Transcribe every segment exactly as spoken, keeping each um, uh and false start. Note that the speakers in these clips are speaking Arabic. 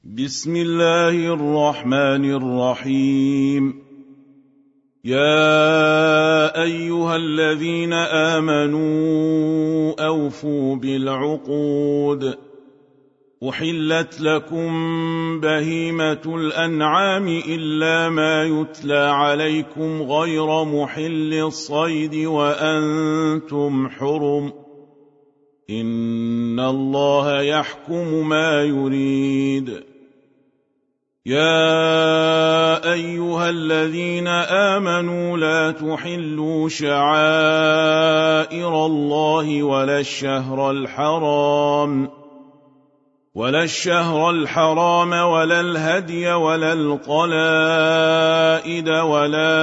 بسم الله الرحمن الرحيم. يا أيها الذين آمنوا أوفوا بالعقود. أحلت لكم بهيمة الأنعام إلا ما يتلى عليكم غير محل الصيد وأنتم حرم. إن الله يحكم ما يريد. يا أيها الذين آمنوا لا تحلوا شعائر الله ولا الشهر الحرام ولا الشهر الحرام ولا الهدي ولا القلائد ولا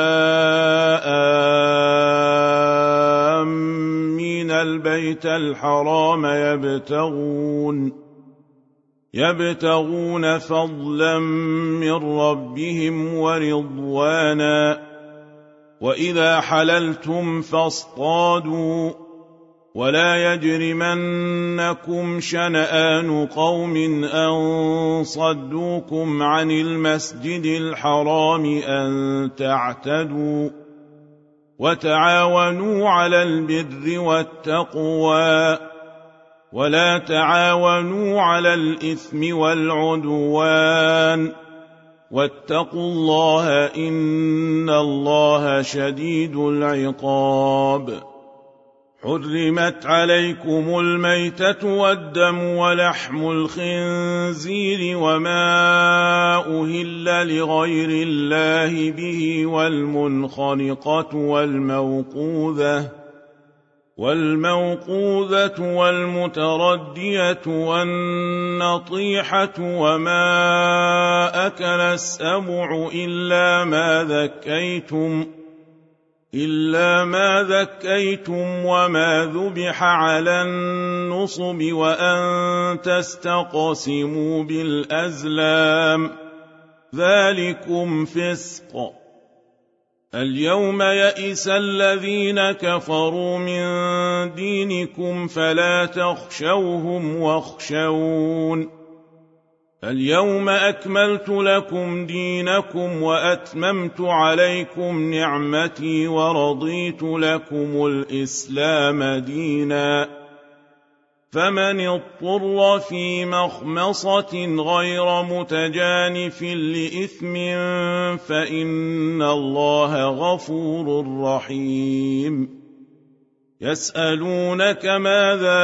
آمين البيت الحرام يبتغون يبتغون فضلا من ربهم ورضوانا. وإذا حللتم فاصطادوا ولا يجرمنكم شنآن قوم أن صدوكم عن المسجد الحرام أن تعتدوا. وتعاونوا على البر والتقوى ولا تعاونوا على الإثم والعدوان. واتقوا الله إن الله شديد العقاب. حرمت عليكم الميتة والدم ولحم الخنزير وما أهل لغير الله به والمنخنقة والموقوذة والموقوذة والمتردية والنطيحة وما أكل السبع إلا ما ذكيتم إلا ما ذكيتم وما ذبح على النصب وأن تستقسموا بالأزلام ذلكم فسق. اليوم يئس الذين كفروا من دينكم فلا تخشوهم واخشون. اليوم أكملت لكم دينكم وأتممت عليكم نعمتي ورضيت لكم الإسلام دينا. فمن اضطر في مخمصة غير متجانف لإثم فإن الله غفور رحيم. يسألونك ماذا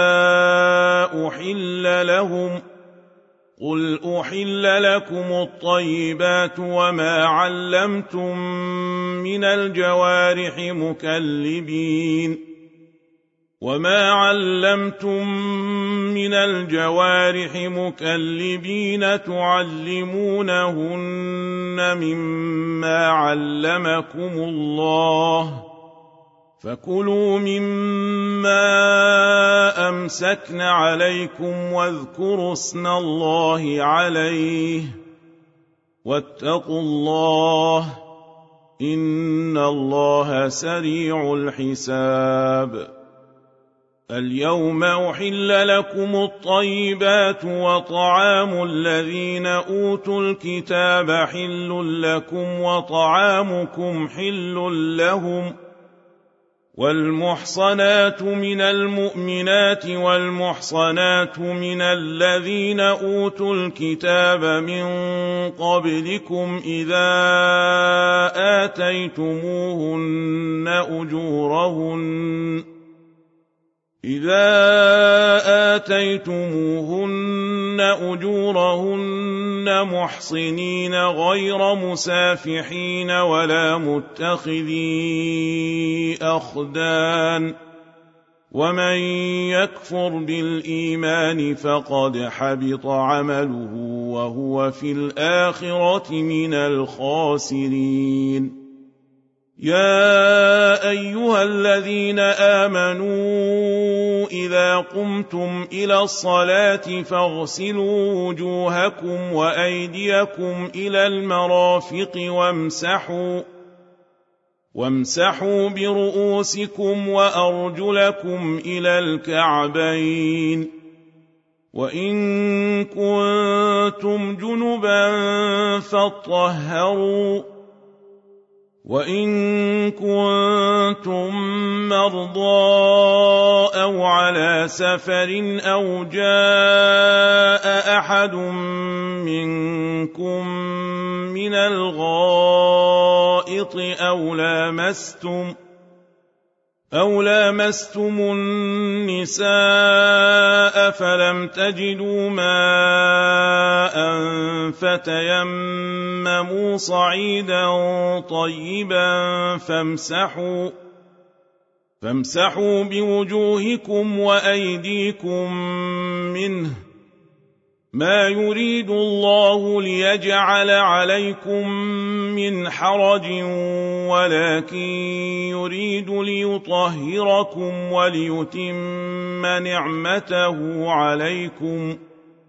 أحل لهم قل أحل لكم الطيبات وما علمتم من الجوارح مكلبين وما علمتم من الجوارح مكلبين تعلمونهن مما علمكم الله فكلوا مما أمسكن عليكم واذكروا اسم الله عليه واتقوا الله إن الله سريع الحساب. اليوم أحل لكم الطيبات وطعام الذين أوتوا الكتاب حل لكم وطعامكم حل لهم. والمحصنات من المؤمنات والمحصنات من الذين أوتوا الكتاب من قبلكم إذا آتيتموهن أجورهن إذا آتيتموهن أجورهن محصنين غير مسافحين ولا متخذي أخدان. ومن يكفر بالإيمان فقد حبط عمله وهو في الآخرة من الخاسرين. يا أيها الذين آمنوا إذا قمتم إلى الصلاة فاغسلوا وجوهكم وأيديكم إلى المرافق وامسحوا وامسحوا برؤوسكم وأرجلكم إلى الكعبين وإن كنتم جنبا فاطهروا وإن كنتم مرضى أو على سفر أو جاء أحد منكم من الغائط أو لامستم أو لامستم النساء فلم تجدوا ماء فتيمموا صعيدا طيبا فامسحوا فامسحوا بوجوهكم وأيديكم منه ما يريد الله ليجعل عليكم من حرج ولكن يريد ليطهركم وليتم نعمته عليكم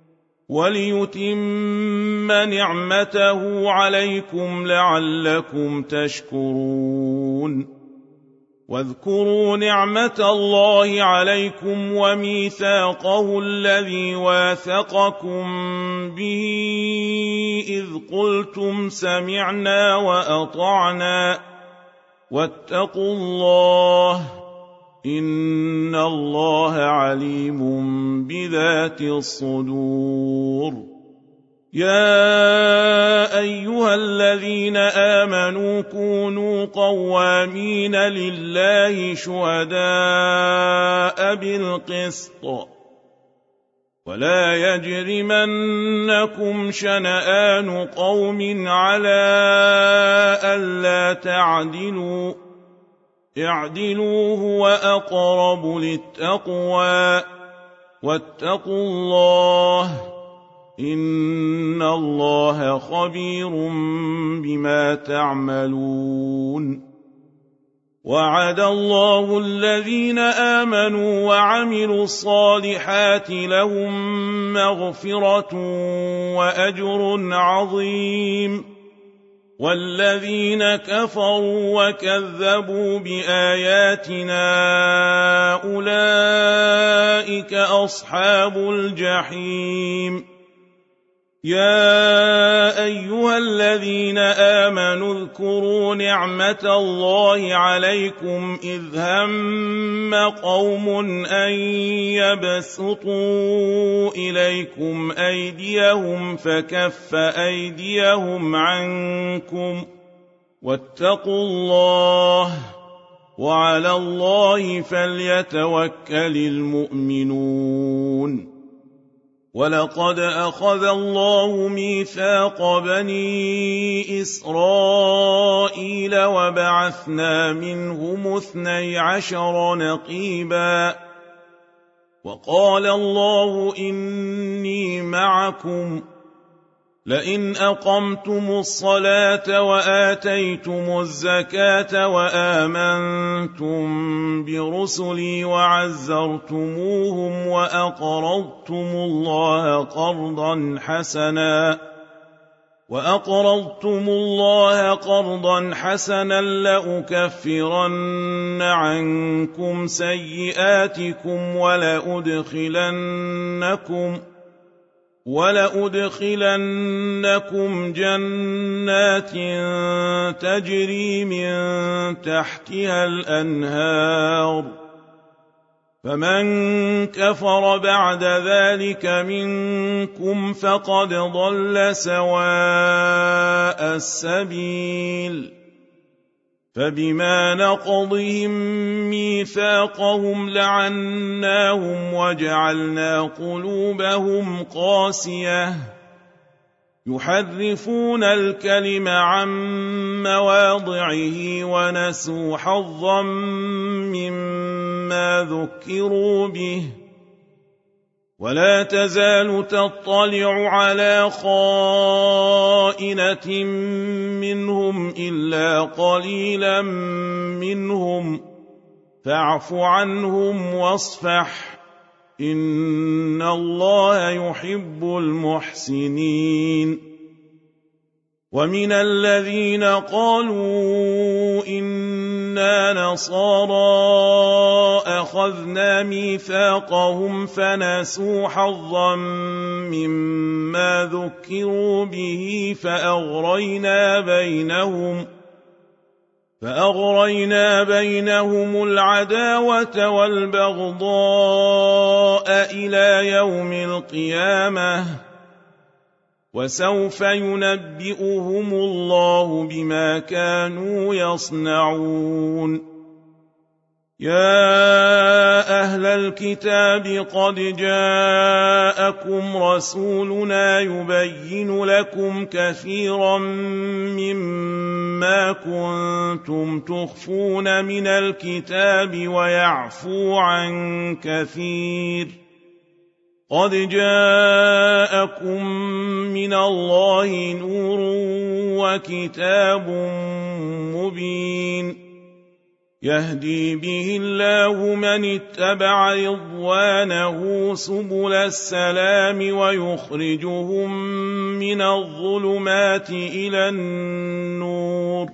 وليتم نعمته عليكم لعلكم تشكرون واذكروا نعمة الله عليكم وميثاقه الذي واثقكم به إذ قلتم سمعنا وأطعنا واتقوا الله إن الله عليم بذات الصدور يا أيها الذين آمنوا كونوا قوامين لله شهداء بالقسط ولا يجرمنكم شنآن قوم على ألا تعدلوا اعدلوا هو أقرب للتقوى واتقوا الله إن الله خبير بما تعملون وعد الله الذين آمنوا وعملوا الصالحات لهم مغفرة وأجر عظيم والذين كفروا وكذبوا بآياتنا أولئك أصحاب الجحيم يا أيها الذين آمنوا اذكروا نعمة الله عليكم إذ هم قوم أن يبسطوا إليكم أيديهم فكف أيديهم عنكم واتقوا الله وعلى الله فليتوكل المؤمنون ولقد أخذ الله ميثاق بني إسرائيل وبعثنا منهم اثني عشر نقيبا وقال الله إني معكم لئن أقمتم الصلاة وآتيتم الزكاة وآمنتم برسلي وعزرتموهم وأقرضتم الله قرضا حسنا وأقرضتم الله قرضا حسنا لأكفرن عنكم سيئاتكم ولأدخلنكم ولأدخلنكم جنات تجري من تحتها الأنهار فمن كفر بعد ذلك منكم فقد ضل سواء السبيل فبما نقضهم ميثاقهم لعناهم وجعلنا قلوبهم قاسية يحرفون الكلم عن مواضعه ونسوا حظا مما ذكروا به ولا تزال تطلع على خائنة منهم إلا قليلا منهم فاعف عنهم واصفح إن الله يحب المحسنين ومن الذين قالوا إنا نصارى أخذنا ميثاقهم فنسوا حظا مما ذكروا به فأغرينا بينهم فأغرينا بينهم العداوة والبغضاء إلى يوم القيامة وسوف ينبئهم الله بما كانوا يصنعون يا أهل الكتاب قد جاءكم رسولنا يبين لكم كثيرا مما كنتم تخفون من الكتاب ويعفو عن كثير قد جاءكم من الله نور وكتاب مبين يهدي به الله من اتبع رضوانه سبل السلام ويخرجهم من الظلمات إلى النور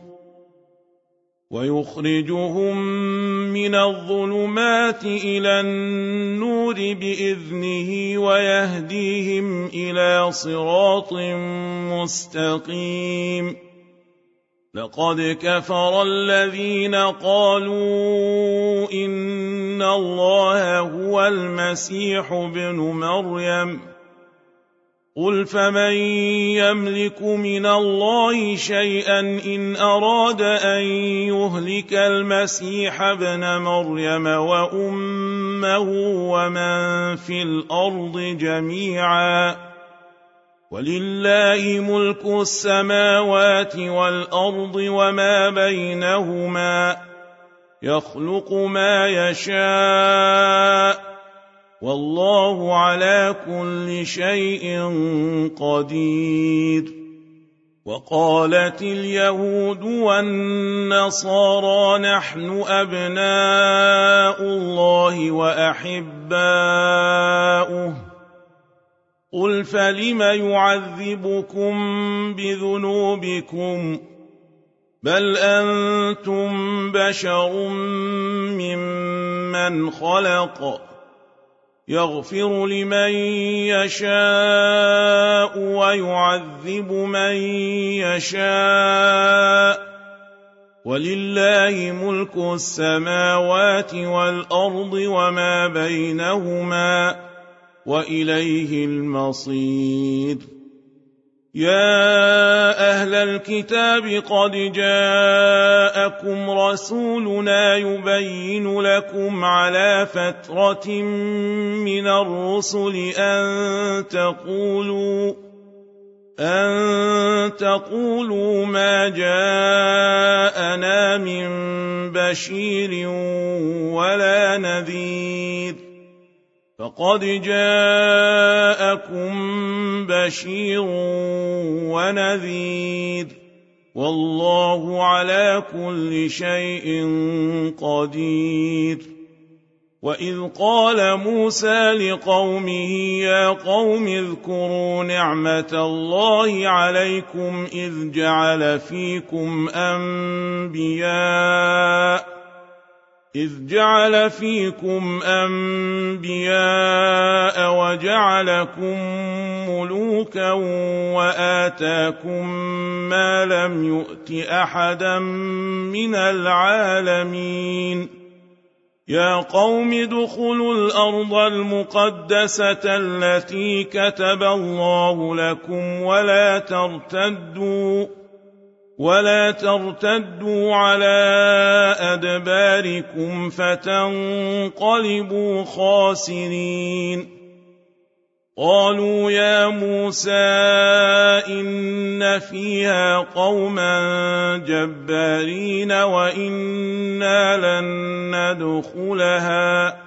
ويخرجهم من الظلمات إلى النور بإذنه ويهديهم إلى صراط مستقيم لقد كفر الذين قالوا إن الله هو المسيح ابن مريم قل فمن يملك من الله شيئا إن أراد أن يهلك المسيح ابن مريم وأمه ومن في الأرض جميعا ولله ملك السماوات والأرض وما بينهما يخلق ما يشاء والله على كل شيء قدير وقالت اليهود والنصارى نحن أبناء الله وأحباؤه قل فلم يعذبكم بذنوبكم بل أنتم بشر ممن خلق يغفر لمن يشاء ويعذب من يشاء ولله ملك السماوات والأرض وما بينهما وإليه المصير يا أهل الكتاب قد جاءكم رسولنا يبين لكم على فترة من الرسل أن تقولوا أن تقولوا ما جاءنا من بشير ولا نذير فقد جاءكم بشير ونذير والله على كل شيء قدير وإذ قال موسى لقومه يا قوم اذكروا نعمة الله عليكم إذ جعل فيكم أنبياء إذ جعل فيكم أنبياء وجعلكم ملوكا وآتاكم ما لم يؤت أحدا من العالمين يا قوم ادخلوا الأرض المقدسة التي كتب الله لكم ولا ترتدوا ولا ترتدوا على أدباركم فتنقلبوا خاسرين قالوا يا موسى إن فيها قوما جبارين وإنا لن ندخلها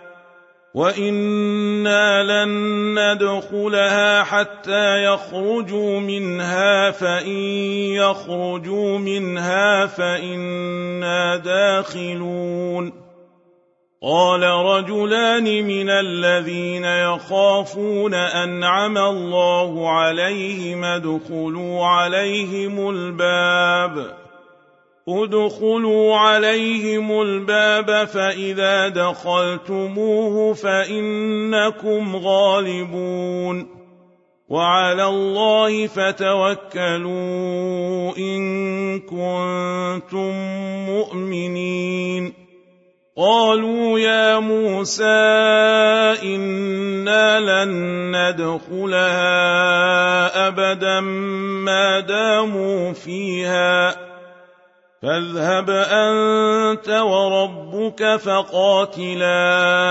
وإنا لن ندخلها حتى يخرجوا منها فإن يخرجوا منها فإنا داخلون قال رجلان من الذين يخافون أنعم الله عليهم ادخلوا عليهم الباب ادخلوا عليهم الباب فإذا دخلتموه فإنكم غالبون وعلى الله فتوكلوا إن كنتم مؤمنين قالوا يا موسى إنا لن ندخلها أبدا ما داموا فيها فاذهب أنت وربك فقاتلا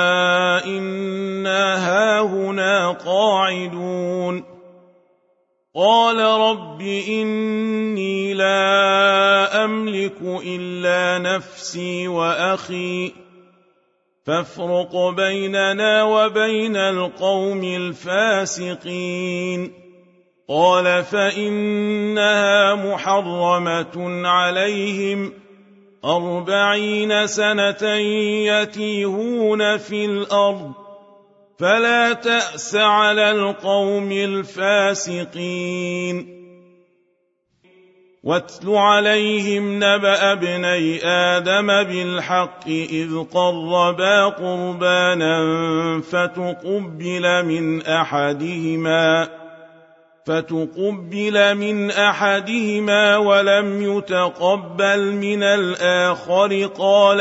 إنا هاهنا قاعدون قال رب إني لا أملك إلا نفسي وأخي فافرق بيننا وبين القوم الفاسقين قال فإنها محرمة عليهم أربعين سنة يتيهون في الأرض فلا تأس على القوم الفاسقين واتل عليهم نبأ ابني آدم بالحق إذ قربا قربانا فتقبل من أحدهما فتقبل من أحدهما ولم يتقبل من الآخر قال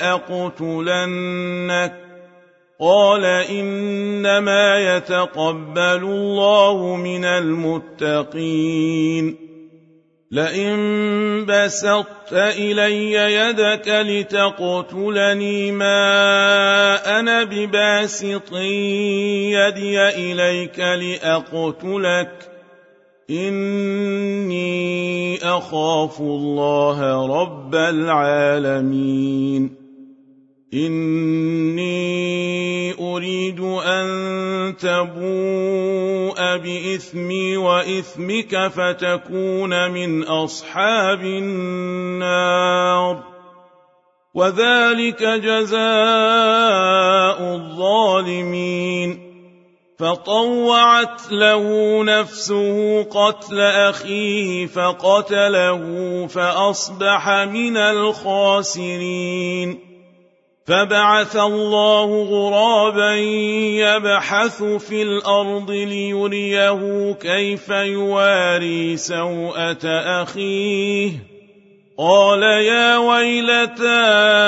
لأقتلنك قال إنما يتقبل الله من المتقين لئن بسطت إلي يدك لتقتلني ما أنا بباسط يدي إليك لأقتلك إني أخاف الله رب العالمين إني أريد أن تبوء بإثمي وإثمك فتكون من أصحاب النار وذلك جزاء الظالمين فطوعت له نفسه قتل أخيه فقتله فأصبح من الخاسرين فبعث الله غرابا يبحث في الأرض ليريه كيف يواري سوءة أخيه قال يا ويلتى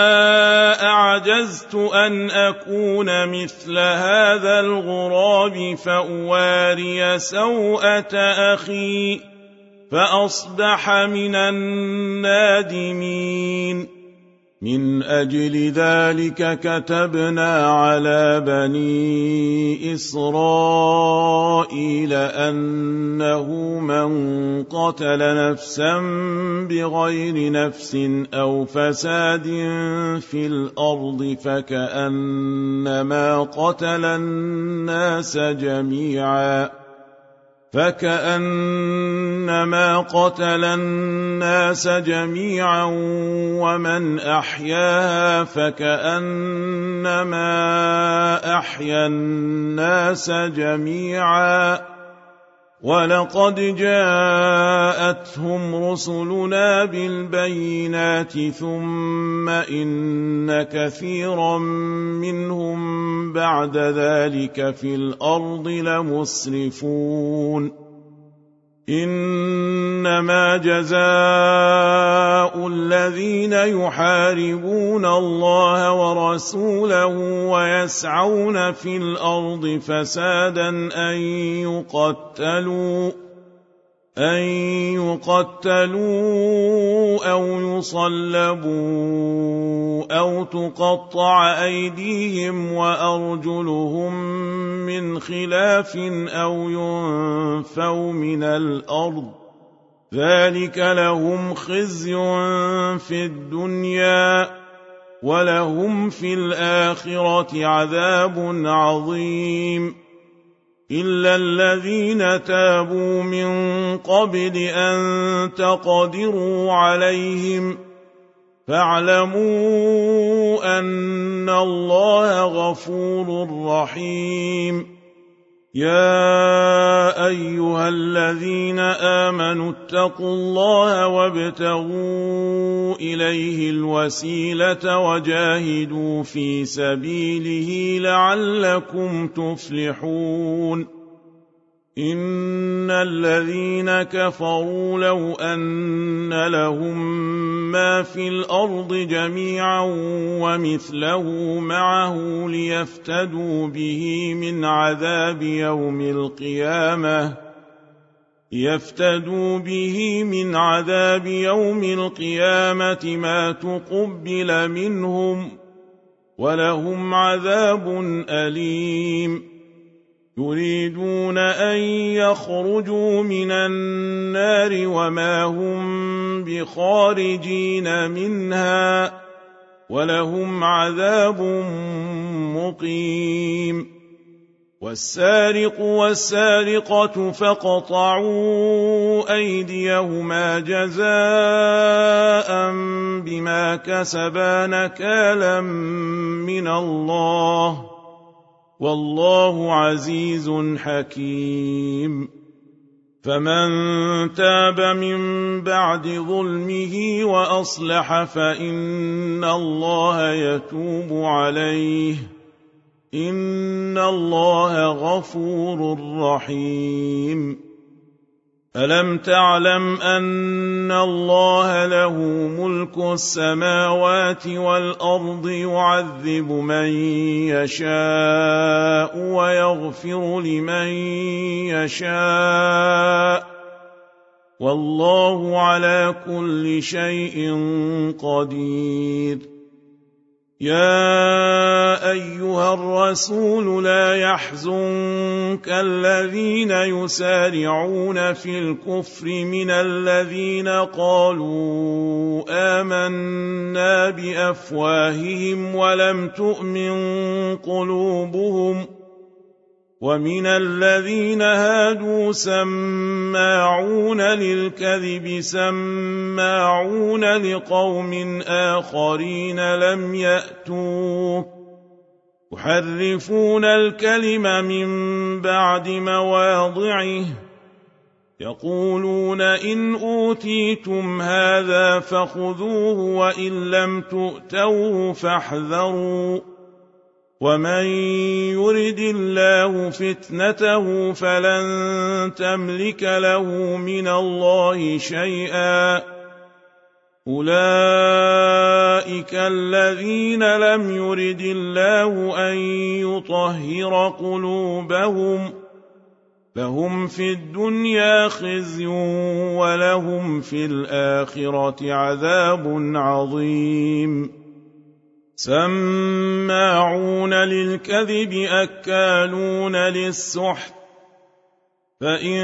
أعجزت أن أكون مثل هذا الغراب فأواري سوءة أخي فأصبح من النادمين من أجل ذلك كتبنا على بني إسرائيل أنه من قتل نفسا بغير نفس أو فساد في الأرض فكأنما قتل الناس جميعا فكأنما قتل الناس جميعا ومن أحياها فكأنما أحيا الناس جميعا ولقد جاءتهم رسلنا بالبينات ثم إن كثيرا منهم بعد ذلك في الأرض لمسرفون إنما جزاء الذين يحاربون الله ورسوله ويسعون في الأرض فسادا أن يقتلوا أن يقتلوا أو يصلبوا أو تقطع أيديهم وأرجلهم من خلاف أو ينفوا من الأرض ذلك لهم خزي في الدنيا ولهم في الآخرة عذاب عظيم إلا الذين تابوا من قبل أن تقدروا عليهم فاعلموا أن الله غفور رحيم. يا أيها الذين آمنوا اتقوا الله وابتغوا إليه الوسيلة وجاهدوا في سبيله لعلكم تفلحون. إن الذين كفروا لو أن لهم ما في الأرض جميعا ومثله معه ليفتدوا به من عذاب يوم القيامة يفتدوا به من عذاب يوم القيامة ما تقبل منهم ولهم عذاب أليم. يريدون أن يخرجوا من النار وما هم بخارجين منها ولهم عذاب مقيم. والسارق والسارقة فاقطعوا أيديهما جزاء بما كسبا نكالا من الله والله عزيز حكيم. فمن تاب من بعد ظلمه وأصلح فإن الله يتوب عليه إن الله غفور رحيم. ألم تعلم أن الله له ملك السماوات والأرض يعذب من يشاء ويغفر لمن يشاء والله على كل شيء قدير. يا أيها الرسول لا يحزنك الذين يسارعون في الكفر من الذين قالوا آمنا بأفواههم ولم تؤمن قلوبهم ومن الذين هادوا سماعون للكذب سماعون لقوم آخرين لم يأتوك يحرفون الكلم من بعد مواضعه يقولون إن أوتيتم هذا فخذوه وإن لم تؤتوه فاحذروا ومن يرد الله فتنته فلن تملك له من الله شيئا. أولئك الذين لم يرد الله أن يطهر قلوبهم لهم في الدنيا خزي ولهم في الآخرة عذاب عظيم. سماعون للكذب أكالون للسحت فإن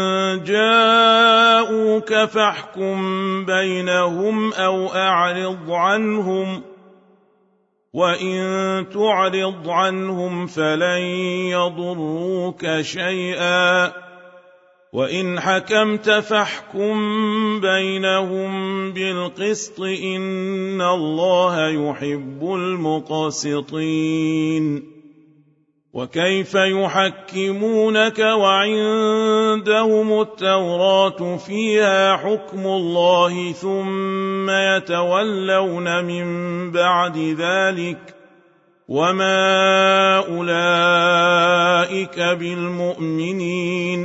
جاءوك فاحكم بينهم أو أعرض عنهم وإن تعرض عنهم فلن يضروك شيئا وإن حكمت فاحكم بينهم بالقسط إن الله يحب المقسطين. وكيف يحكمونك وعندهم التوراة فيها حكم الله ثم يتولون من بعد ذلك وما أولئك بالمؤمنين.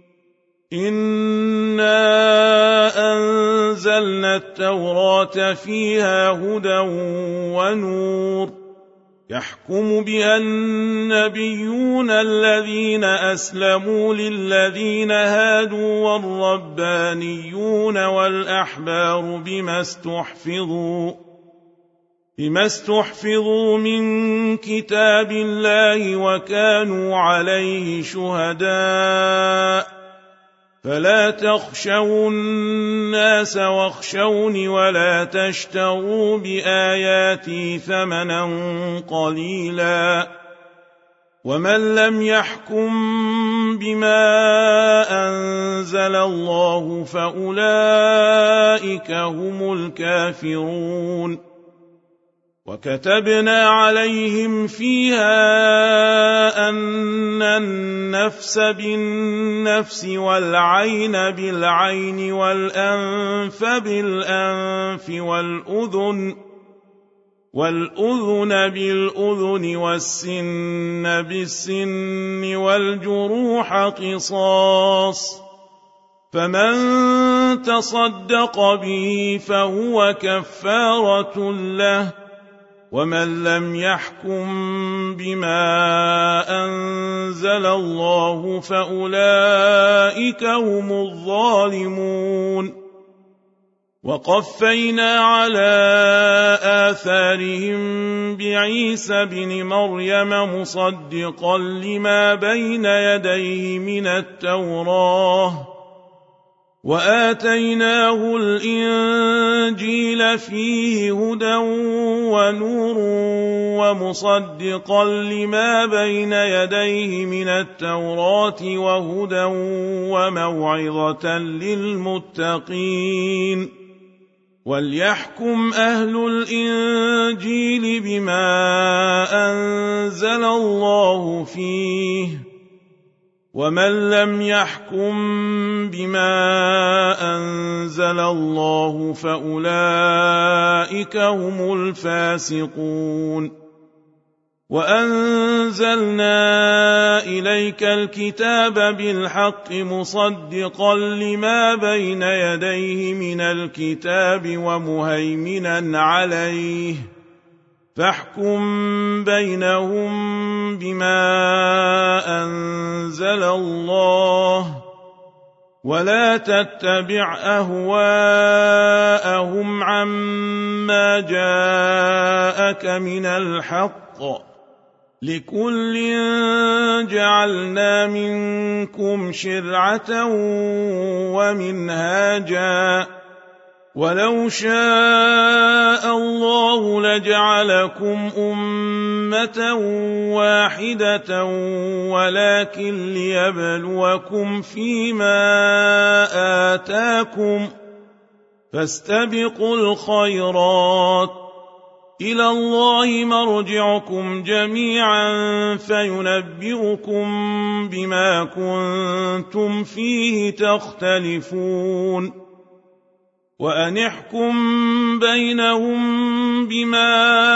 إنا أنزلنا التوراة فيها هدى ونور يحكم بها النبيون الذين أسلموا للذين هادوا والربانيون والأحبار بما استحفظوا بما استحفظوا من كتاب الله وكانوا عليه شهداء فلا تخشوا الناس واخشوني ولا تشتروا بآياتي ثمنا قليلا ومن لم يحكم بما أنزل الله فأولئك هم الكافرون وكتبنا عليهم فيها أن النفس بالنفس والعين بالعين والأنف بالأنف والأذن والأذن بالأذن والسن بالسن والجروح قصاص فمن تصدق به فهو كفارة له ومن لم يحكم بما أنزل الله فأولئك هم الظالمون وقفينا على آثارهم بعيسى بن مريم مصدقا لما بين يديه من التوراة وآتيناه الإنجيل فيه هدى ونور ومصدقا لما بين يديه من التوراة وهدى وموعظة للمتقين وليحكم أهل الإنجيل بما أنزل الله فيه ومن لم يحكم بما أنزل الله فأولئك هم الفاسقون وأنزلنا إليك الكتاب بالحق مصدقا لما بين يديه من الكتاب ومهيمنا عليه فاحكم بينهم بما أنزل الله ولا تتبع أهواءهم عما جاءك من الحق لكل جعلنا منكم شرعة ومنهاجا ولو شاء الله لجعلكم أمة واحدة ولكن ليبلوكم فيما آتاكم فاستبقوا الخيرات إلى الله مرجعكم جميعا فينبئكم بما كنتم فيه تختلفون وأن احكم بينهم بما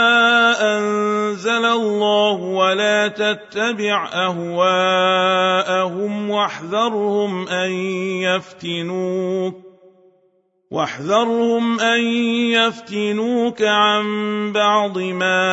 أنزل الله ولا تتبع أهواءهم واحذرهم أن يفتنوك واحذرهم أن يفتنوك عن بعض ما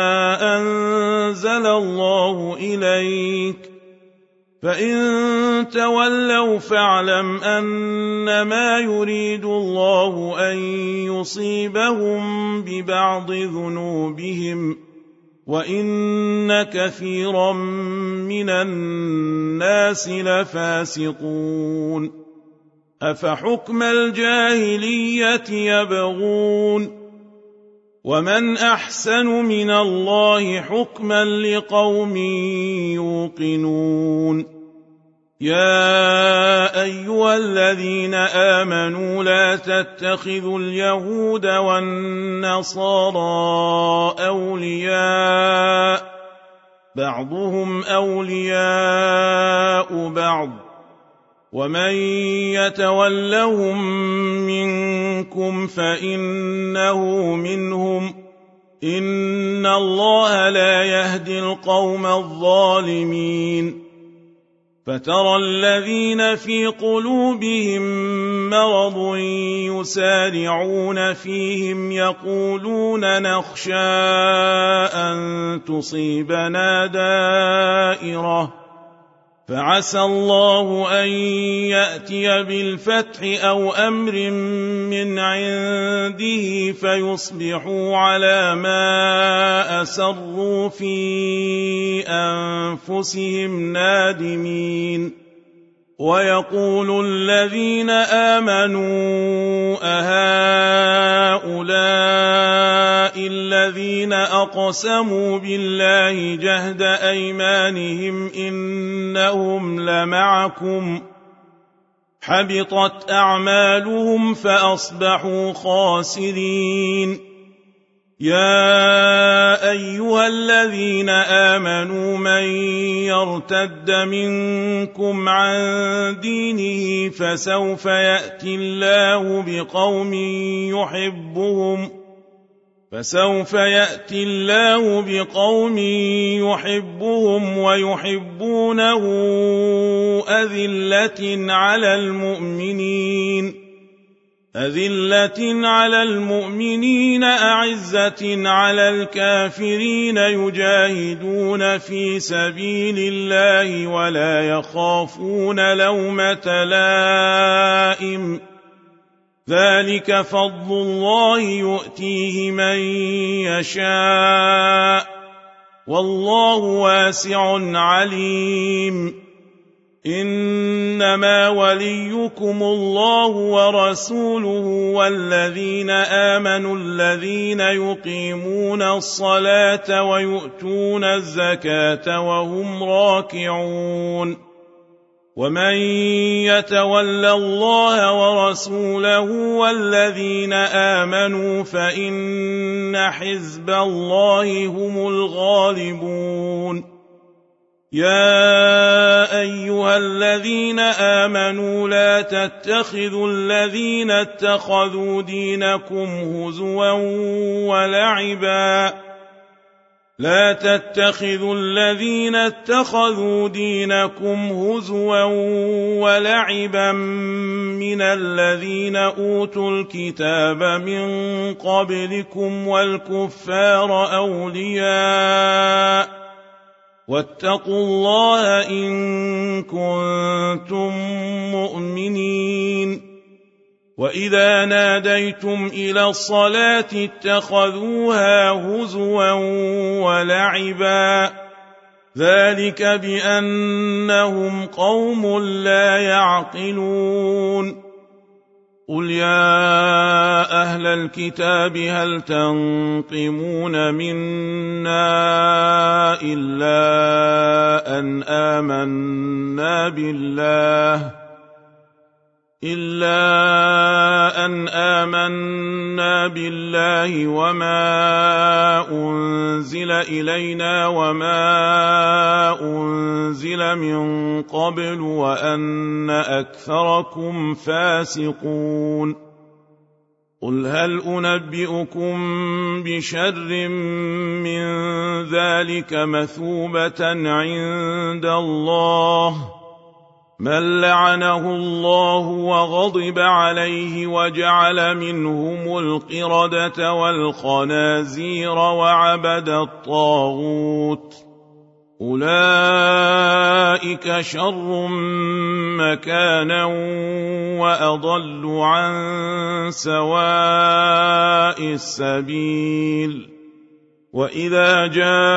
أنزل الله إليك فإن تولوا فاعلم أنما يريد الله أن يصيبهم ببعض ذنوبهم وإن كثيرا من الناس لفاسقون أفحكم الجاهلية يبغون ومن أحسن من الله حكما لقوم يوقنون يا أيها الذين آمنوا لا تتخذوا اليهود والنصارى أولياء بعضهم أولياء بعض ومن يتولهم منكم فإنه منهم إن الله لا يهدي القوم الظالمين فترى الذين في قلوبهم مرض يسارعون فيهم يقولون نخشى أن تصيبنا دائرة فعسى الله أن يأتي بالفتح أو أمر من عنده فيصبحوا على ما أسروا في أنفسهم نادمين ويقول الذين آمنوا أهؤلاء الذين الذين أقسموا بالله جهد أيمانهم إنهم لمعكم حبطت أعمالهم فأصبحوا خاسرين. يا أيها الذين آمنوا من يرتد منكم عن دينه فسوف يأتي الله بقوم يحبهم فسوف يأتي الله بقوم يحبهم ويحبونه أذلة على المؤمنين أذلة على المؤمنين أعزة على الكافرين يجاهدون في سبيل الله ولا يخافون لومة لائم ذلك فضل الله يؤتيه من يشاء والله واسع عليم. إنما وليكم الله ورسوله والذين آمنوا الذين يقيمون الصلاة ويؤتون الزكاة وهم راكعون. ومن يتول الله ورسوله والذين آمنوا فإن حزب الله هم الغالبون. يا أيها الذين آمنوا لا تتخذوا الذين اتخذوا دينكم هزوا ولعبا لا تتخذوا الذين اتخذوا دينكم هزوا ولعبا من الذين أوتوا الكتاب من قبلكم والكفار أولياء واتقوا الله إن كنتم مؤمنين. وإذا ناديتم إلى الصلاة اتخذوها هزوا ولعبا ذلك بأنهم قوم لا يعقلون. قل يا أهل الكتاب هل تنقمون منا إلا أن آمنا بالله إلا أن آمنا بالله وما أنزل إلينا وما أنزل من قبل وأن أكثركم فاسقون. قل هل أنبئكم بشر من ذلك مثوبة عند الله من لعنه الله وغضب عليه وجعل منهم القردة والخنازير وعبد الطاغوت أولئك شر مكانا وأضل عن سواء السبيل. وإذا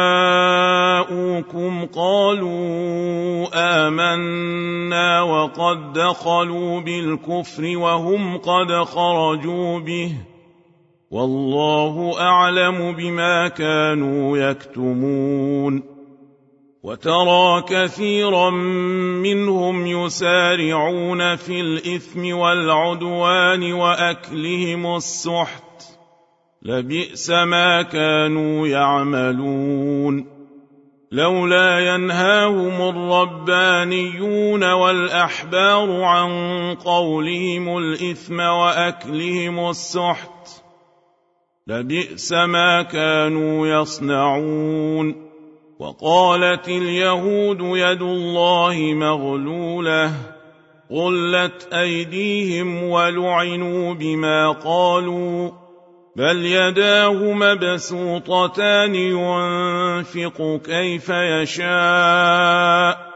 جاءوكم قالوا آمنا وقد دخلوا بالكفر وهم قد خرجوا به والله أعلم بما كانوا يكتمون. وترى كثيرا منهم يسارعون في الإثم والعدوان وأكلهم السحت لبئس ما كانوا يعملون. لولا ينهاهم الربانيون والأحبار عن قولهم الإثم وأكلهم السحت لبئس ما كانوا يصنعون. وقالت اليهود يد الله مغلولة غلت أيديهم ولعنوا بما قالوا بل يداه مبسوطتان ينفق كيف يشاء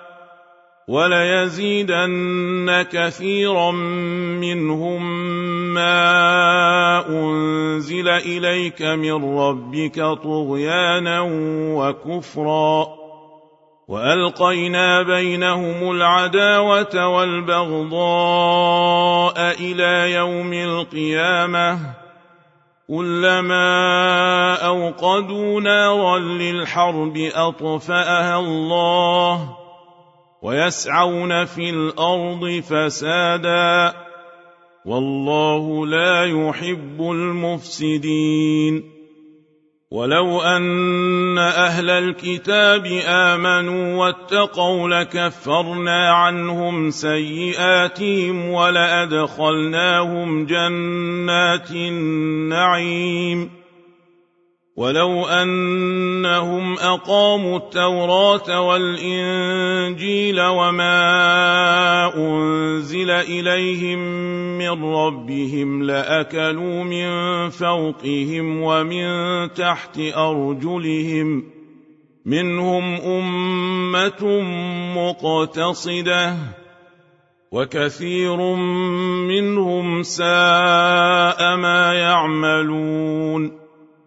وليزيدن كثيرا منهم ما أنزل إليك من ربك طغيانا وكفرا وألقينا بينهم العداوة والبغضاء إلى يوم القيامة كلما أوقدوا نارا للحرب أطفأها الله ويسعون في الأرض فسادا والله لا يحب المفسدين ولو أن أهل الكتاب آمنوا واتقوا لكفرنا عنهم سيئاتهم ولأدخلناهم جنات النعيم ولو أنهم أقاموا التوراة والإنجيل وما أنزل إليهم من ربهم لأكلوا من فوقهم ومن تحت أرجلهم منهم أمة مقتصدة وكثير منهم ساء ما يعملون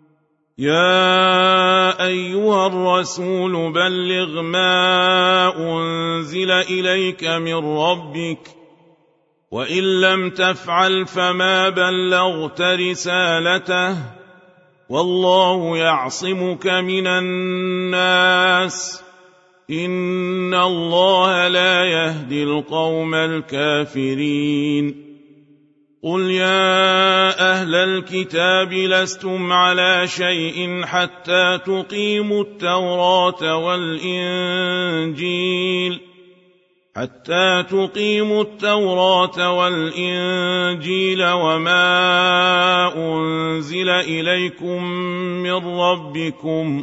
يا أيها الرسول بلغ ما أنزل إليك من ربك وإن لم تفعل فما بلغت رسالته والله يعصمك من الناس إن الله لا يهدي القوم الكافرين قل يا أهل الكتاب لستم على شيء حتى تقيموا التوراة والإنجيل حتى تقيموا التوراة والإنجيل وما أنزل إليكم من ربكم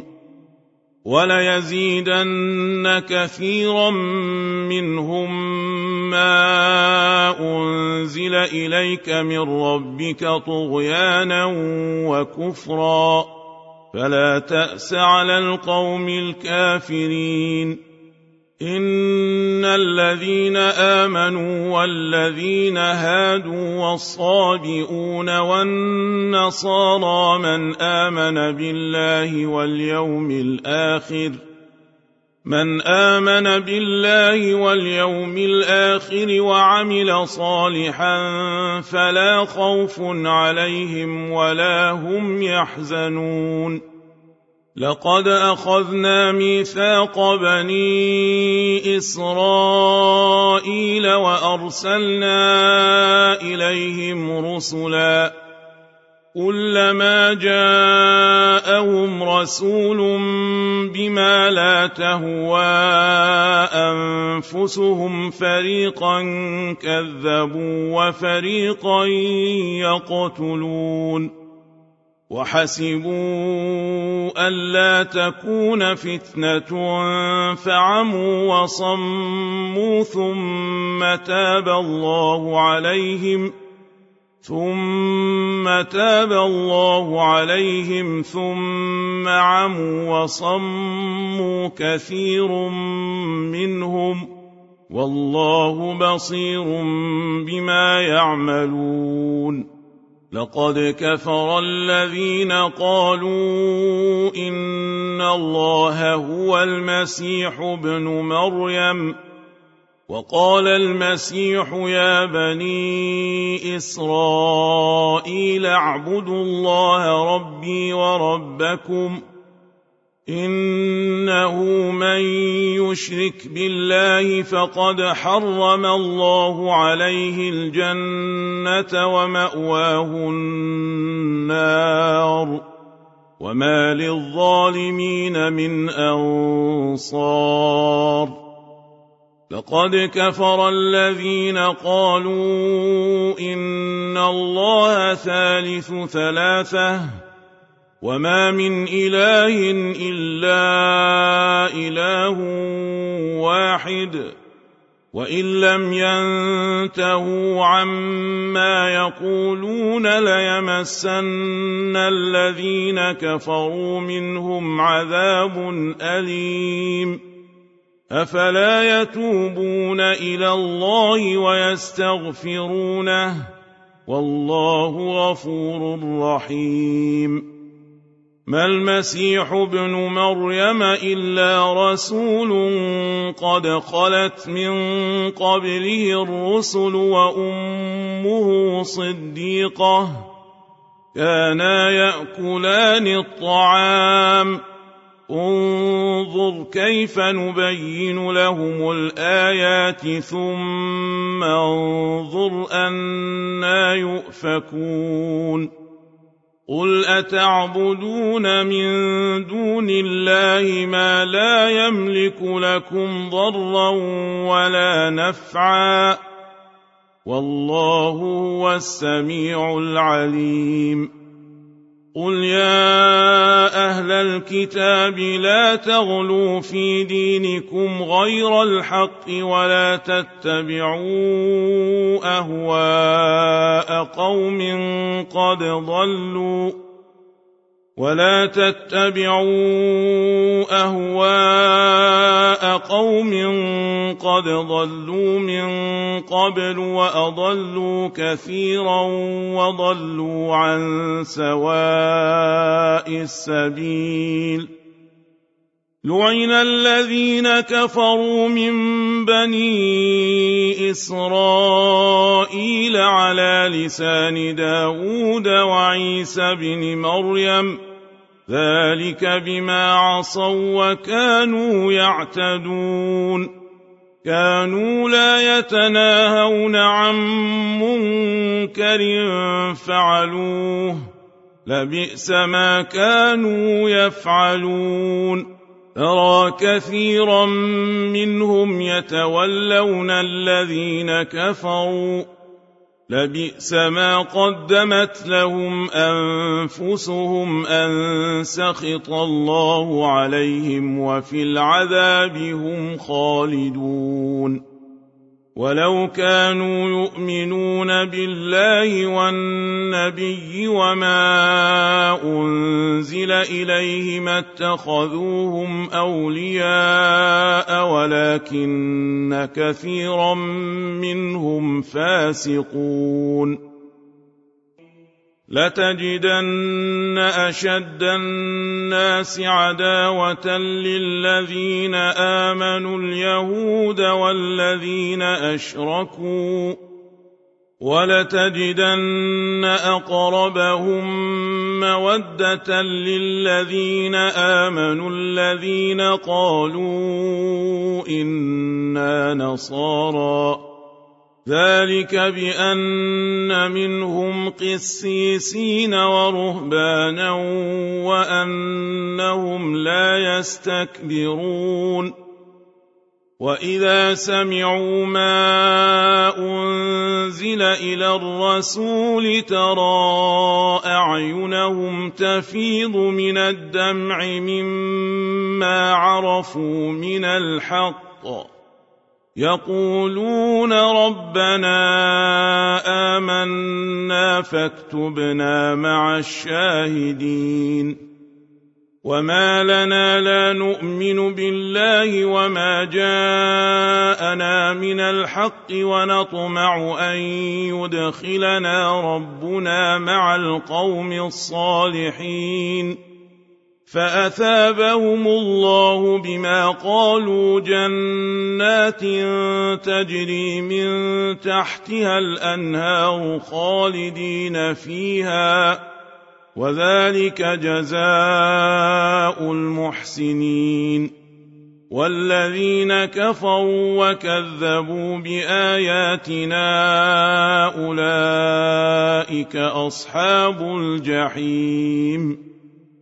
وليزيدن كثيرا منهم ما أنزل إليك من ربك طغيانا وكفرا فلا تأس على القوم الكافرين إن الذين آمنوا والذين هادوا والصابئون والنصارى من آمن بالله واليوم الآخر من آمن بالله واليوم الآخر وعمل صالحا فلا خوف عليهم ولا هم يحزنون لقد أخذنا ميثاق بني إسرائيل وأرسلنا إليهم رسلا كلما جاءهم رسول بما لا تهوى أنفسهم فريقا كذبوا وفريقا يقتلون وحسبوا ألا تكون فتنة فعموا وصموا ثم تاب الله عليهم ثم تاب الله عليهم ثم عموا وصموا كثير منهم والله بصير بما يعملون لقد كفر الذين قالوا إن الله هو المسيح ابن مريم وقال المسيح يا بني إسرائيل اعبدوا الله ربي وربكم إنه من يشرك بالله فقد حرم الله عليه الجنة ومأواه النار وما للظالمين من أنصار لقد كفر الذين قالوا إن الله ثالث ثلاثة وما من إله إلا إله واحد وإن لم ينتهوا عما يقولون ليمسن الذين كفروا منهم عذاب أليم أفلا يتوبون إلى الله ويستغفرونه والله غفور رحيم ما المسيح ابن مريم إلا رسول قد خلت من قبله الرسل وأمه صديقة كانا يأكلان الطعام انظر كيف نبين لهم الآيات ثم انظر أنى يؤفكون قل أتعبدون من دون الله ما لا يملك لكم ضرا ولا نفعا والله هو السميع العليم قل يا أهل الكتاب لا تغلوا في دينكم غير الحق ولا تتبعوا أهواء قوم قد ضلوا ولا تتبعوا أهواء قوم قد ضلوا من قبل وأضلوا كثيرا وضلوا عن سواء السبيل لعن الذين كفروا من بني إسرائيل على لسان داود وعيسى بن مريم ذلك بما عصوا وكانوا يعتدون كانوا لا يتناهون عن منكر فعلوه لبئس ما كانوا يفعلون ترى كثيرا منهم يتولون الذين كفروا لبئس ما قدمت لهم أنفسهم أن سخط الله عليهم وفي العذاب هم خالدون ولو كانوا يؤمنون بالله والنبي وما أنزل إليه ما اتخذوهم أولياء ولكن كثيرا منهم فاسقون لتجدن أشد الناس عداوة للذين آمنوا اليهود والذين أشركوا ولتجدن أقربهم مودة للذين آمنوا الذين قالوا إنا نصارى ذلك بأن منهم قسيسين ورهبانا وأنهم لا يستكبرون وإذا سمعوا ما أنزل إلى الرسول ترى أعينهم تفيض من الدمع مما عرفوا من الحق يقولون ربنا آمنا فاكتبنا مع الشاهدين وما لنا لا نؤمن بالله وما جاءنا من الحق ونطمع أن يدخلنا ربنا مع القوم الصالحين فأثابهم الله بما قالوا جنات تجري من تحتها الأنهار خالدين فيها وذلك جزاء المحسنين والذين كفروا وكذبوا بآياتنا أولئك أصحاب الجحيم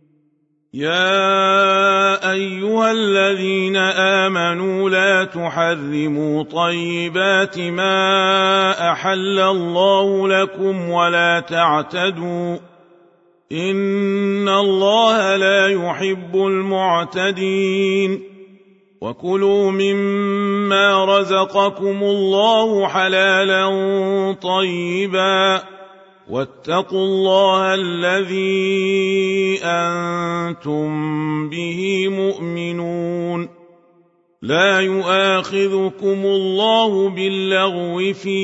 يا أيها الذين آمنوا لا تحرموا طيبات ما أحل الله لكم ولا تعتدوا إن الله لا يحب المعتدين وكلوا مما رزقكم الله حلالا طيبا واتقوا الله الذي أنتم به مؤمنون لا يؤاخذكم الله باللغو في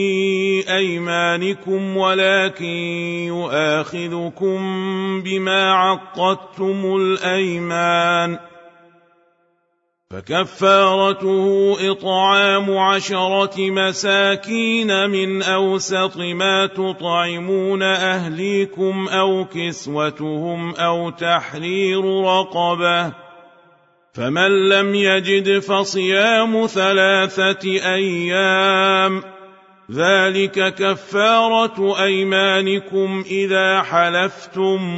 أيمانكم ولكن يؤاخذكم بما عقدتم الأيمان فكفارته إطعام عشرة مساكين من أوسط ما تطعمون أهليكم أو كسوتهم أو تحرير رقبة، فمن لم يجد فصيام ثلاثة أيام، ذلك كفارة أيمانكم إذا حلفتم،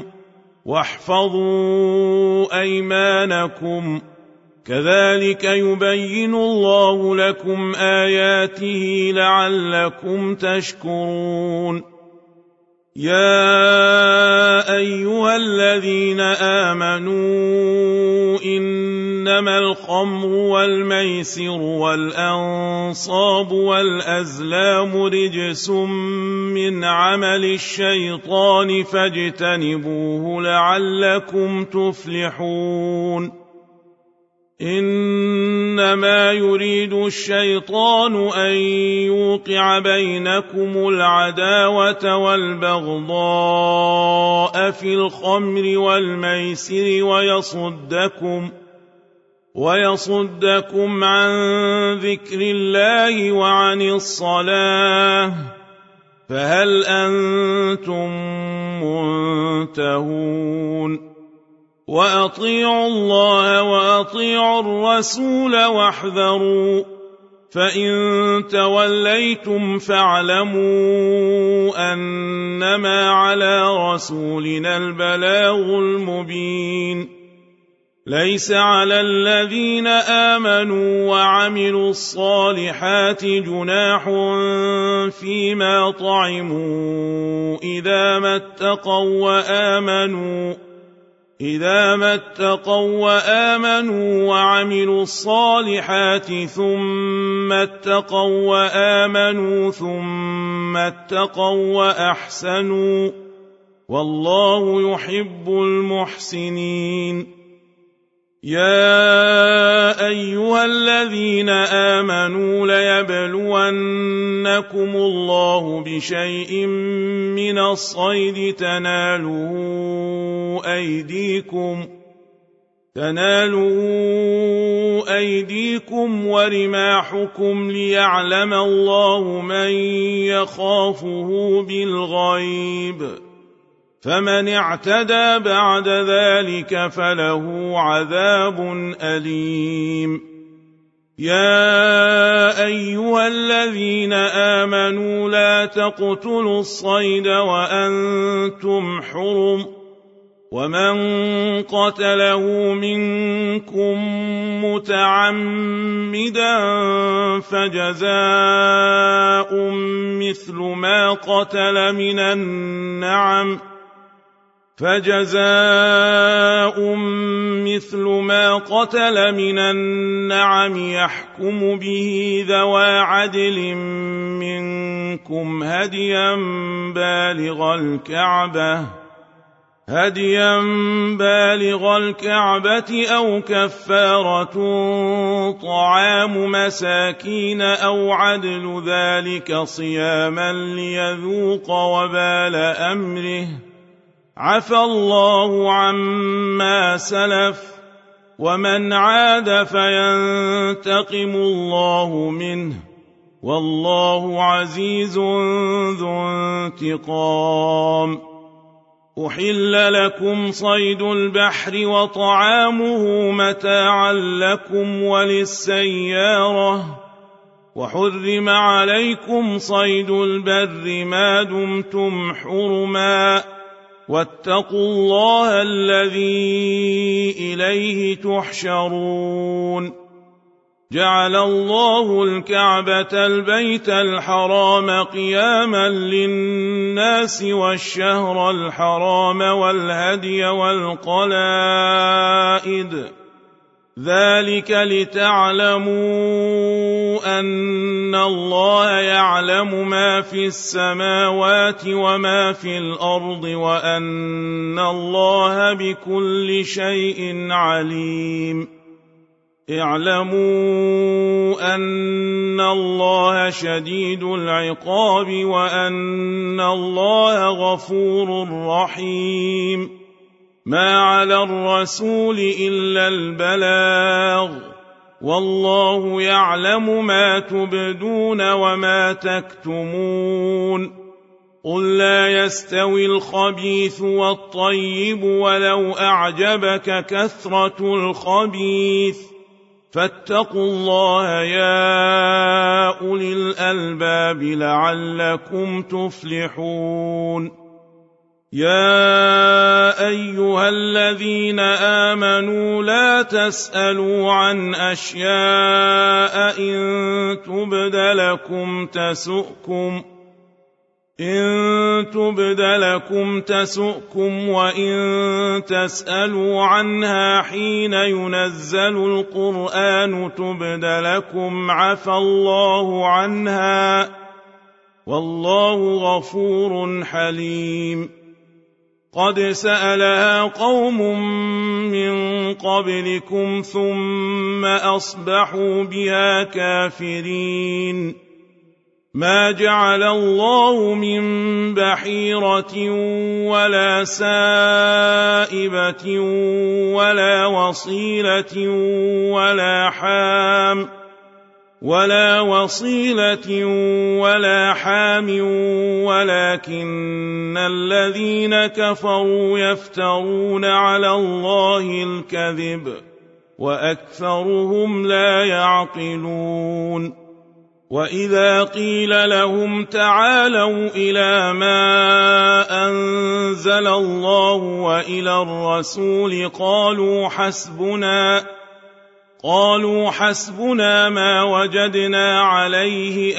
واحفظوا أيمانكم، كذلك يبين الله لكم آياته لعلكم تشكرون. يا أيها الذين آمنوا إنما الخمر والميسر والأنصاب والأزلام رجس من عمل الشيطان فاجتنبوه لعلكم تفلحون. إنما يريد الشيطان أن يوقع بينكم العداوة والبغضاء في الخمر والميسر ويصدكم ويصدكم عن ذكر الله وعن الصلاة، فهل أنتم منتهون؟ وأطيعوا الله وأطيعوا الرسول واحذروا، فإن توليتم فاعلموا أنما على رسولنا البلاغ المبين. ليس على الذين آمنوا وعملوا الصالحات جناح فيما طعموا إذا ما اتقوا وآمنوا إذا ما اتقوا وآمنوا وعملوا الصالحات ثم اتقوا وآمنوا ثم اتقوا وأحسنوا، والله يحب المحسنين. يا أيها الذين آمنوا ليبلونكم الله بشيء من الصيد تناله أيديكم تناله أيديكم ورماحكم ليعلم الله من يخافه بالغيب، فمن اعتدى بعد ذلك فله عذاب أليم. يا أيها الذين آمنوا لا تقتلوا الصيد وأنتم حرم، ومن قتله منكم متعمدا فجزاء مثل ما قتل من النعم فجزاء مثل ما قتل من النعم يحكم به ذوى عدل منكم هديا بالغ الكعبة هديا بالغ الكعبة أو كفارة طعام مساكين أو عدل ذلك صياما ليذوق وبال أمره، عفى الله عما سلف، ومن عاد فينتقم الله منه، والله عزيز ذو انتقام. أحل لكم صيد البحر وطعامه متاعا لكم وللسيارة، وحرم عليكم صيد البر ما دمتم حرما، واتقوا الله الذي إليه تحشرون. جعل الله الكعبة البيت الحرام قياما للناس والشهر الحرام والهدي والقلائد، ذلك لتعلموا أن الله يعلم ما في السماوات وما في الأرض وأن الله بكل شيء عليم. اعلموا أن الله شديد العقاب وأن الله غفور رحيم. ما على الرسول إلا البلاغ، والله يعلم ما تبدون وما تكتمون قل لا يستوي الخبيث والطيب ولو أعجبك كثرة الخبيث فاتقوا الله يا أولي الألباب لعلكم تفلحون يا أيها الذين آمنوا لا تسألوا عن أشياء إن تبد لكم تسؤكم إن تبد لكم تسؤكم وإن تسألوا عنها حين ينزل القرآن تبد لكم عفى الله عنها والله غفور حليم قد سألها قوم من قبلكم ثم أصبحوا بها كافرين ما جعل الله من بحيرة ولا سائبة ولا وصيلة ولا حام ولا وصيلة ولا حام ولكن الذين كفروا يفترون على الله الكذب وأكثرهم لا يعقلون وإذا قيل لهم تعالوا إلى ما أنزل الله وإلى الرسول قالوا حسبنا قالوا حسبنا ما وجدنا عليه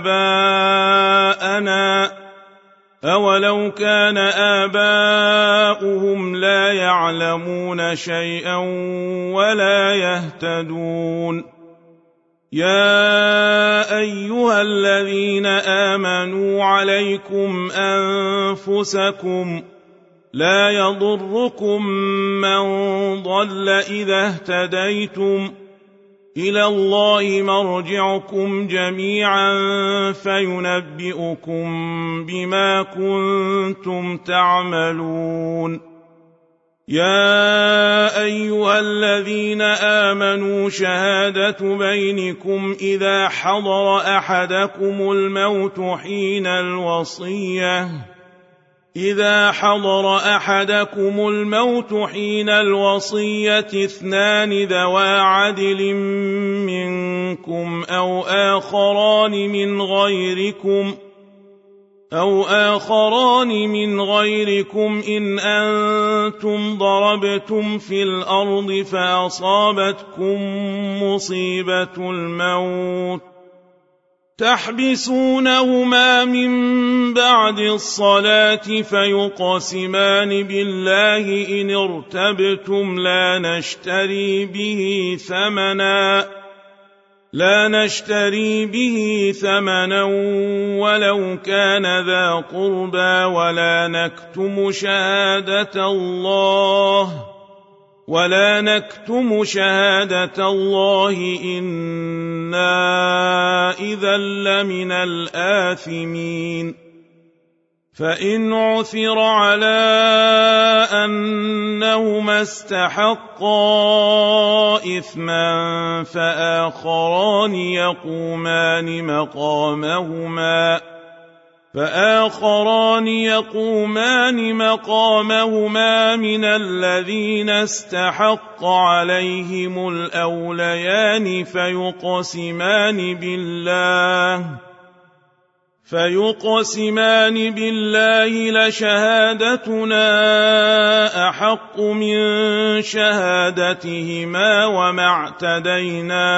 آباءنا أولو كان آباؤهم لا يعلمون شيئا ولا يهتدون يا أيها الذين آمنوا عليكم أنفسكم لا يضركم من ضل إذا اهتديتم إلى الله مرجعكم جميعا فينبئكم بما كنتم تعملون يا أيها الذين آمنوا شهادة بينكم إذا حضر أحدكم الموت حين الوصية إذا حضر أحدكم الموت حين الوصية اثنان ذوى عدل منكم أو آخران من غيركم أو آخران من غيركم إن أنتم ضربتم في الأرض فأصابتكم مصيبة الموت تحبسونهما من بعد الصلاة فيقسمان بالله إن ارتبتم لا نشتري به ثمنا لا نشتري به ثمنا ولو كان ذا قربى ولا نكتم شهادة الله ولا نكتم شهادة الله إنا إذا لمن الآثمين فإن عثر على أنهما استحقا إثما فآخران يقومان مقامهما فآخران يقومان مقامهما من الذين استحق عليهم الأوليان فيقسمان بالله فيقسمان بالله لشهادتنا أحق من شهادتهما وما اعتدينا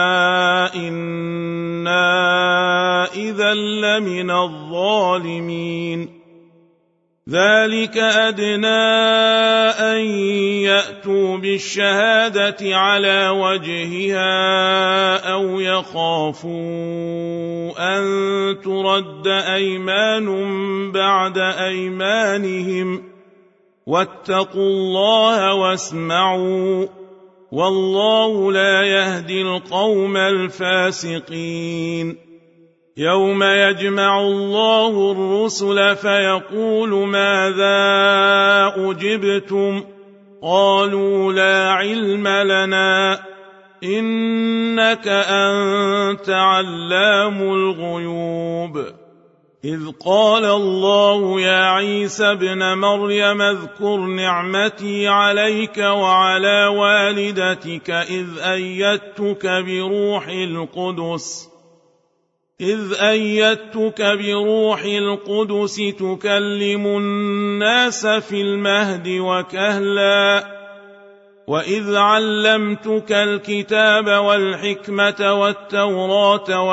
إنا إذا لمن الظالمين ذلك أدنى أن يأتوا بالشهادة على وجهها أو يخافوا أن ترد أيمان بعد أيمانهم واتقوا الله واسمعوا والله لا يهدي القوم الفاسقين يوم يجمع الله الرسل فيقول ماذا أجبتم قالوا لا علم لنا إنك أنت علام الغيوب إذ قال الله يا عيسى ابن مريم اذكر نعمتي عليك وعلى والدتك إذ أيدتك بروح القدس إذ أيدتك بروح القدس تكلم الناس في المهد وكهلا وإذ علمتك الكتاب والحكمة والتوراة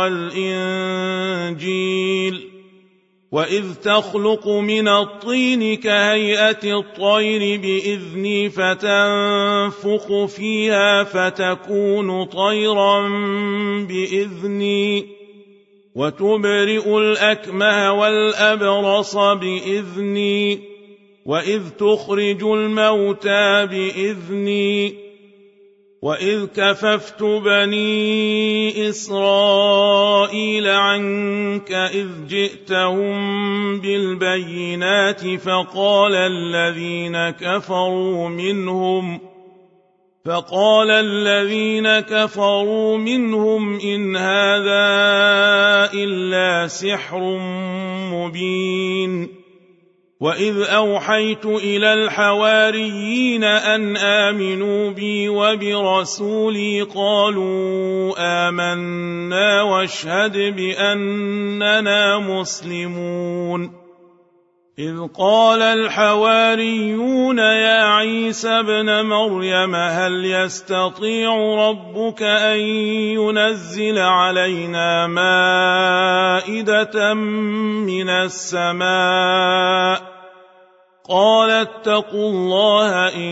والإنجيل وإذ تخلق من الطين كهيئة الطير بإذني فتنفخ فيها فتكون طيرا بإذني وتبرئ الأكمه والأبرص بإذني وإذ تخرج الموتى بإذني وإذ كففت بني إسرائيل عنك إذ جئتهم بالبينات فقال الذين كفروا منهم فقال الذين كفروا منهم إن هذا إلا سحر مبين وإذ أوحيت إلى الحواريين أن آمنوا بي وبرسولي قالوا آمنا واشهد بأننا مسلمون إذ قال الحواريون يا عيسى ابن مريم هل يستطيع ربك أن ينزل علينا مائدة من السماء قال اتقوا الله إن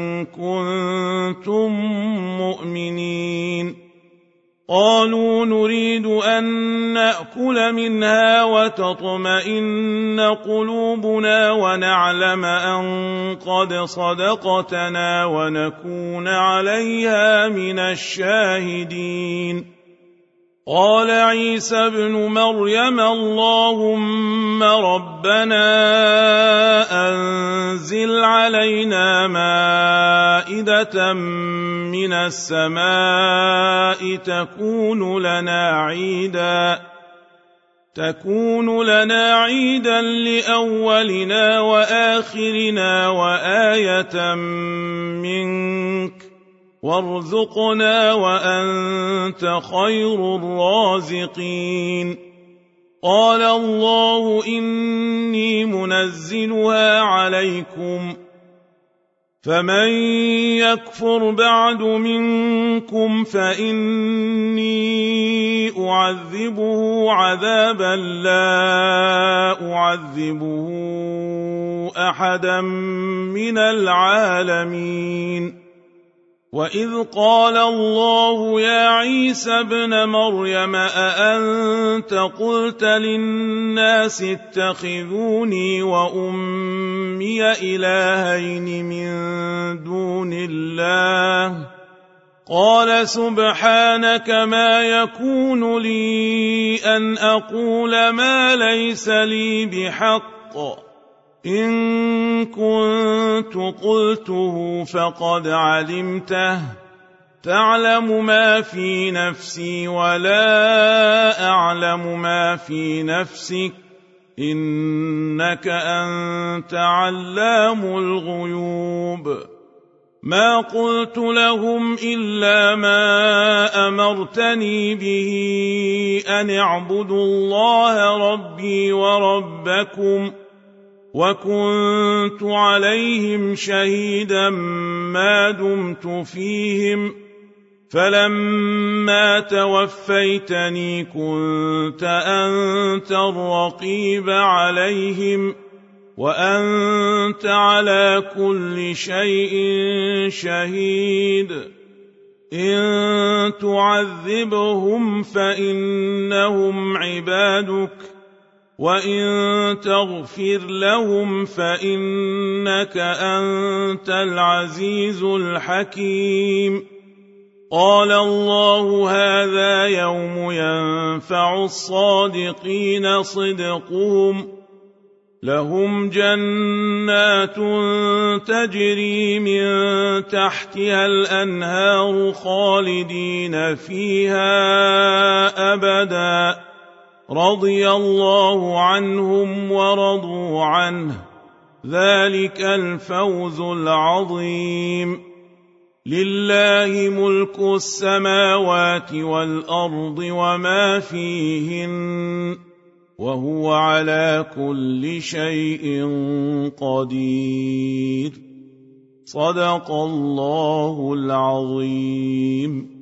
كنتم مؤمنين قالوا نريد أن نأكل منها وتطمئن قلوبنا ونعلم أن قد صدقتنا ونكون عليها من الشاهدين قال عيسى ابن مريم اللهم ربنا أنزل علينا مائدة من السماء تكون لنا عيدا تكون لنا عيدا لأولنا وآخرنا وآية منك وارزقنا وأنت خير الرازقين قال الله إني منزلها عليكم فمن يكفر بعد منكم فإني أعذبه عذابا لا أعذبه أحدا من العالمين وإذ قال الله يا عيسى ابن مريم أأنت قلت للناس اتخذوني وأمي إلهين من دون الله قال سبحانك ما يكون لي أن أقول ما ليس لي بحق إن كنت قلته فقد علمته تعلم ما في نفسي ولا أعلم ما في نفسك إنك أنت علام الغيوب ما قلت لهم إلا ما أمرتني به أن اعبدوا الله ربي وربكم وكنت عليهم شهيدا ما دمت فيهم فلما توفيتني كنت أنت الرقيب عليهم وأنت على كل شيء شهيد إن تعذبهم فإنهم عبادك وإن تغفر لهم فإنك أنت العزيز الحكيم قال الله هذا يوم ينفع الصادقين صدقهم لهم جنات تجري من تحتها الأنهار خالدين فيها أبدا رضي الله عنهم ورضوا عنه ذلك الفوز العظيم لله ملك السماوات والأرض وما فيهن وهو على كل شيء قدير صدق الله العظيم.